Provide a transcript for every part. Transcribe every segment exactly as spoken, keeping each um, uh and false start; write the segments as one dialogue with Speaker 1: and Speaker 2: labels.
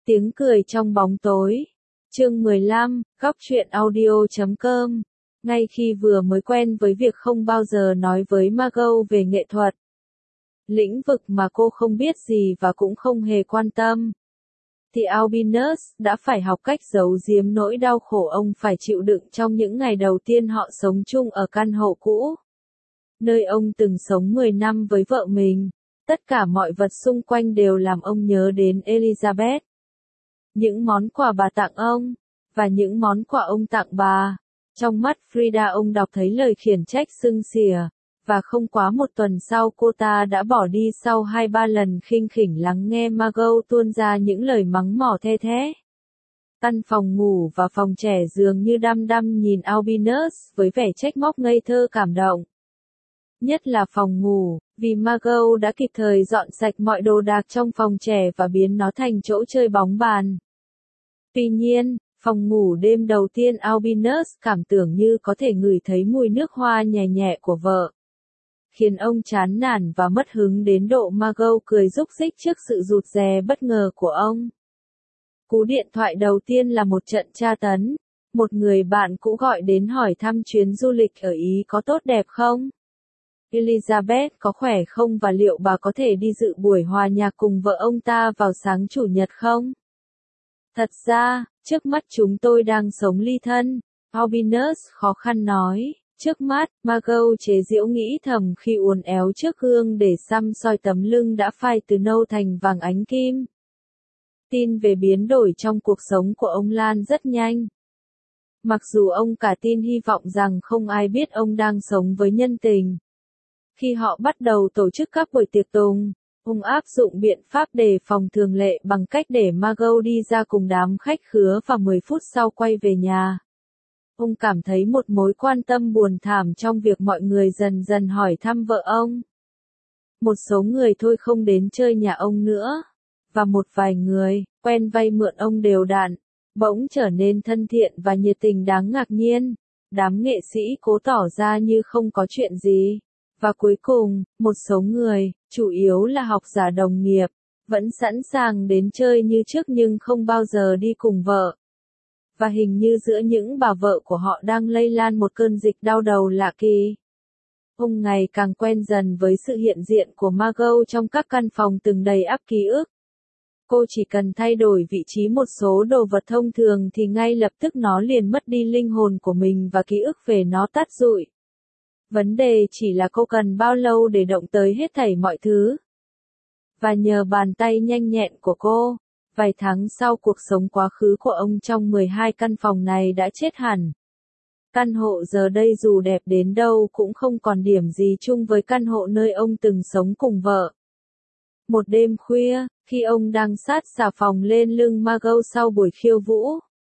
Speaker 1: Tiếng cười trong bóng tối. Chương mười lăm, góc truyện audio chấm com. Ngay khi vừa mới quen với việc không bao giờ nói với Margot về nghệ thuật, lĩnh vực mà cô không biết gì và cũng không hề quan tâm, thì Albinus đã phải học cách giấu giếm nỗi đau khổ ông phải chịu đựng trong những ngày đầu tiên họ sống chung ở căn hộ cũ, nơi ông từng sống mười năm với vợ mình. Tất cả mọi vật xung quanh đều làm ông nhớ đến Elizabeth. Những món quà bà tặng ông, và những món quà ông tặng bà. Trong mắt Frida ông đọc thấy lời khiển trách sưng xỉa, và không quá một tuần sau cô ta đã bỏ đi sau hai ba lần khinh khỉnh lắng nghe Margot tuôn ra những lời mắng mỏ the thé. Căn phòng ngủ và phòng trẻ dường như đăm đăm nhìn Albinus với vẻ trách móc ngây thơ cảm động. Nhất là phòng ngủ, vì Margot đã kịp thời dọn sạch mọi đồ đạc trong phòng trẻ và biến nó thành chỗ chơi bóng bàn. Tuy nhiên, phòng ngủ đêm đầu tiên Albinus cảm tưởng như có thể ngửi thấy mùi nước hoa nhẹ nhẹ của vợ, khiến ông chán nản và mất hứng đến độ Margot cười rúc rích trước sự rụt rè bất ngờ của ông. Cú điện thoại đầu tiên là một trận tra tấn. Một người bạn cũ gọi đến hỏi thăm chuyến du lịch ở Ý có tốt đẹp không? Elizabeth có khỏe không và liệu bà có thể đi dự buổi hòa nhạc cùng vợ ông ta vào sáng chủ nhật không? Thật ra, trước mắt chúng tôi đang sống ly thân, Albinus khó khăn nói. Trước mắt, Margot chế giễu nghĩ thầm khi uốn éo trước gương để xăm soi tấm lưng đã phai từ nâu thành vàng ánh kim. Tin về biến đổi trong cuộc sống của ông lan rất nhanh. Mặc dù ông cả tin hy vọng rằng không ai biết ông đang sống với nhân tình. Khi họ bắt đầu tổ chức các buổi tiệc tùng, ông áp dụng biện pháp đề phòng thường lệ bằng cách để Margot đi ra cùng đám khách khứa và mười phút sau quay về nhà. Ông cảm thấy một mối quan tâm buồn thảm trong việc mọi người dần dần hỏi thăm vợ ông. Một số người thôi không đến chơi nhà ông nữa, và một vài người, quen vay mượn ông đều đặn, bỗng trở nên thân thiện và nhiệt tình đáng ngạc nhiên. Đám nghệ sĩ cố tỏ ra như không có chuyện gì. Và cuối cùng, một số người, chủ yếu là học giả đồng nghiệp, vẫn sẵn sàng đến chơi như trước nhưng không bao giờ đi cùng vợ. Và hình như giữa những bà vợ của họ đang lây lan một cơn dịch đau đầu lạ kỳ. Ông ngày càng quen dần với sự hiện diện của Margot trong các căn phòng từng đầy ắp ký ức. Cô chỉ cần thay đổi vị trí một số đồ vật thông thường thì ngay lập tức nó liền mất đi linh hồn của mình và ký ức về nó tắt rụi. Vấn đề chỉ là cô cần bao lâu để động tới hết thảy mọi thứ. Và nhờ bàn tay nhanh nhẹn của cô, vài tháng sau cuộc sống quá khứ của ông trong mười hai căn phòng này đã chết hẳn. Căn hộ giờ đây dù đẹp đến đâu cũng không còn điểm gì chung với căn hộ nơi ông từng sống cùng vợ. Một đêm khuya, khi ông đang sát xà phòng lên lưng Margot sau buổi khiêu vũ,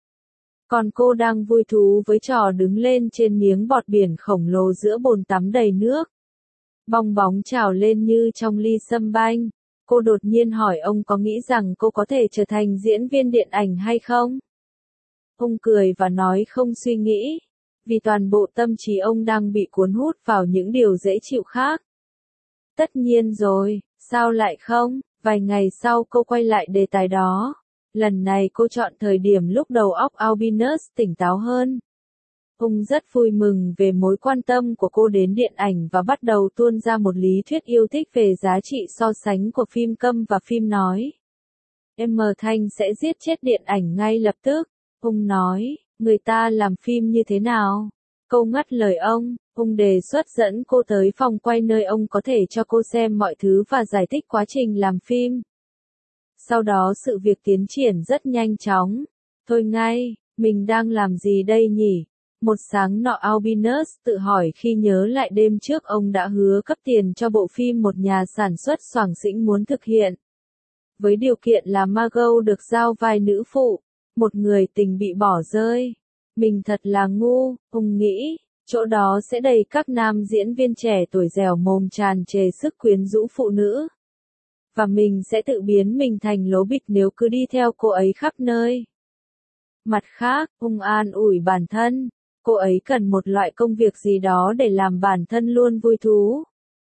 Speaker 1: còn cô đang vui thú với trò đứng lên trên miếng bọt biển khổng lồ giữa bồn tắm đầy nước. Bong bóng trào lên như trong ly sâm banh. Cô đột nhiên hỏi ông có nghĩ rằng cô có thể trở thành diễn viên điện ảnh hay không? Ông cười và nói không suy nghĩ, vì toàn bộ tâm trí ông đang bị cuốn hút vào những điều dễ chịu khác. Tất nhiên rồi, sao lại không? Vài ngày sau cô quay lại đề tài đó. Lần này cô chọn thời điểm lúc đầu óc Albinus tỉnh táo hơn. Ông rất vui mừng về mối quan tâm của cô đến điện ảnh và bắt đầu tuôn ra một lý thuyết yêu thích về giá trị so sánh của phim câm và phim nói. Em mờ Thanh sẽ giết chết điện ảnh ngay lập tức. Ông nói, người ta làm phim như thế nào? Câu ngắt lời ông, ông đề xuất dẫn cô tới phòng quay nơi ông có thể cho cô xem mọi thứ và giải thích quá trình làm phim. Sau đó sự việc tiến triển rất nhanh chóng. Thôi ngay, mình đang làm gì đây nhỉ? Một sáng nọ Albinus tự hỏi khi nhớ lại đêm trước ông đã hứa cấp tiền cho bộ phim một nhà sản xuất xoàng xĩnh muốn thực hiện. Với điều kiện là Margot được giao vai nữ phụ, một người tình bị bỏ rơi. Mình thật là ngu, ông nghĩ, chỗ đó sẽ đầy các nam diễn viên trẻ tuổi dẻo mồm tràn trề sức quyến rũ phụ nữ. Và mình sẽ tự biến mình thành lố bịch nếu cứ đi theo cô ấy khắp nơi. Mặt khác, ông an ủi bản thân, cô ấy cần một loại công việc gì đó để làm bản thân luôn vui thú.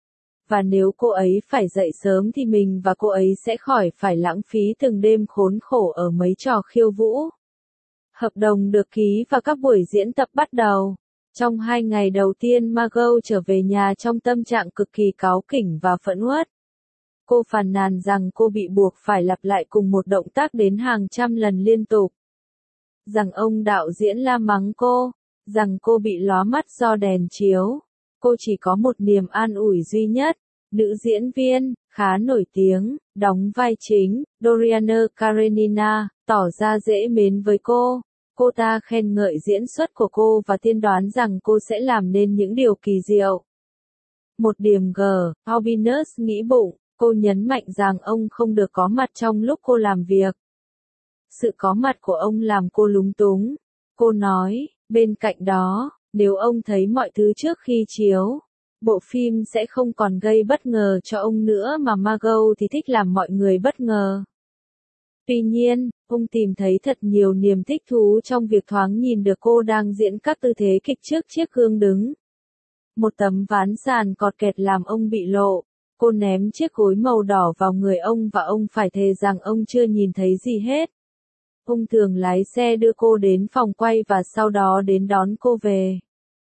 Speaker 1: và nếu cô ấy phải dậy sớm thì mình và cô ấy sẽ khỏi phải lãng phí từng đêm khốn khổ ở mấy trò khiêu vũ. Hợp đồng được ký và các buổi diễn tập bắt đầu. Trong hai ngày đầu tiên Margot trở về nhà trong tâm trạng cực kỳ cáu kỉnh và phẫn uất. Cô phàn nàn rằng cô bị buộc phải lặp lại cùng một động tác đến hàng trăm lần liên tục. Rằng ông đạo diễn la mắng cô, rằng cô bị lóa mắt do đèn chiếu. Cô chỉ có một niềm an ủi duy nhất. Nữ diễn viên, khá nổi tiếng, đóng vai chính, Doriana Karenina, tỏ ra dễ mến với cô. Cô ta khen ngợi diễn xuất của cô và tiên đoán rằng cô sẽ làm nên những điều kỳ diệu. Một điểm G, Albinus nghĩ bụng, cô nhấn mạnh rằng ông không được có mặt trong lúc cô làm việc. Sự có mặt của ông làm cô lúng túng. Cô nói, bên cạnh đó, nếu ông thấy mọi thứ trước khi chiếu, bộ phim sẽ không còn gây bất ngờ cho ông nữa mà Margot thì thích làm mọi người bất ngờ. Tuy nhiên, ông tìm thấy thật nhiều niềm thích thú trong việc thoáng nhìn được cô đang diễn các tư thế kịch trước chiếc gương đứng. Một tấm ván sàn cọt kẹt làm ông bị lộ. Cô ném chiếc gối màu đỏ vào người ông và ông phải thề rằng ông chưa nhìn thấy gì hết. Ông thường lái xe đưa cô đến phòng quay và sau đó đến đón cô về.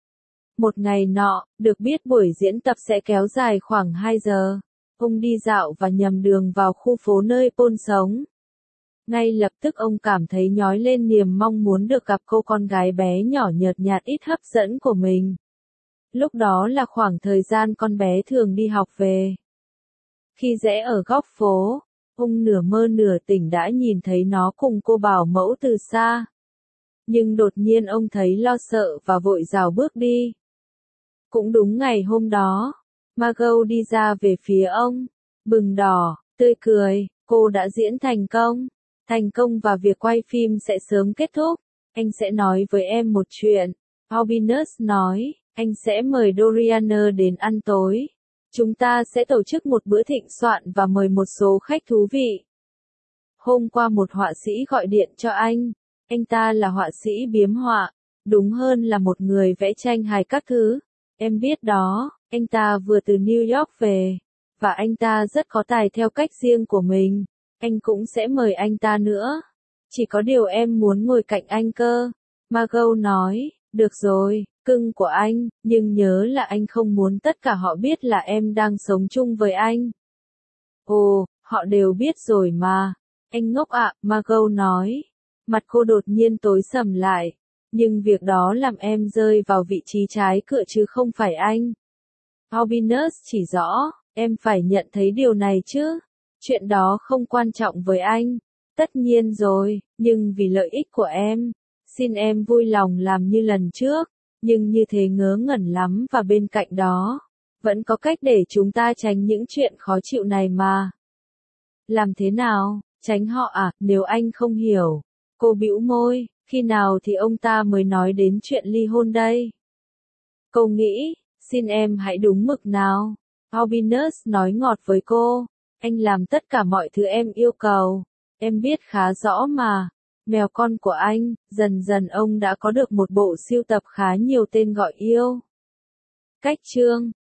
Speaker 1: Một ngày nọ, được biết buổi diễn tập sẽ kéo dài khoảng hai giờ. Ông đi dạo và nhầm đường vào khu phố nơi Paul sống. Ngay lập tức ông cảm thấy nhói lên niềm mong muốn được gặp cô con gái bé nhỏ nhợt nhạt ít hấp dẫn của mình. Lúc đó là khoảng thời gian con bé thường đi học về. Khi rẽ ở góc phố, ông nửa mơ nửa tỉnh đã nhìn thấy nó cùng cô bảo mẫu từ xa. Nhưng đột nhiên ông thấy lo sợ và vội rào bước đi. Cũng đúng ngày hôm đó, Margot đi ra về phía ông, bừng đỏ, tươi cười, cô đã diễn thành công. Thành công và việc quay phim sẽ sớm kết thúc. Anh sẽ nói với em một chuyện. Albinus nói, anh sẽ mời Doriana đến ăn tối. Chúng ta sẽ tổ chức một bữa thịnh soạn và mời một số khách thú vị. Hôm qua một họa sĩ gọi điện cho anh. Anh ta là họa sĩ biếm họa, đúng hơn là một người vẽ tranh hài các thứ. Em biết đó, anh ta vừa từ New York về, và anh ta rất có tài theo cách riêng của mình. Anh cũng sẽ mời anh ta nữa. Chỉ có điều em muốn ngồi cạnh anh cơ. Margot nói, được rồi, cưng của anh, nhưng nhớ là anh không muốn tất cả họ biết là em đang sống chung với anh. Ồ, họ đều biết rồi mà. Anh ngốc ạ, Margot nói. Mặt cô đột nhiên tối sầm lại. Nhưng việc đó làm em rơi vào vị trí trái cựa chứ không phải anh. Albinus chỉ rõ, em phải nhận thấy điều này chứ. Chuyện đó không quan trọng với anh. Tất nhiên rồi, nhưng vì lợi ích của em, xin em vui lòng làm như lần trước, nhưng như thế ngớ ngẩn lắm và bên cạnh đó, vẫn có cách để chúng ta tránh những chuyện khó chịu này mà. Làm thế nào, tránh họ à, nếu anh không hiểu. Cô bĩu môi, khi nào thì ông ta mới nói đến chuyện ly hôn đây? Cô nghĩ, xin em hãy đúng mực nào. Albinus nói ngọt với cô. Anh làm tất cả mọi thứ em yêu cầu. Em biết khá rõ mà. Mèo con của anh, dần dần ông đã có được một bộ sưu tập khá nhiều tên gọi yêu. Cách chương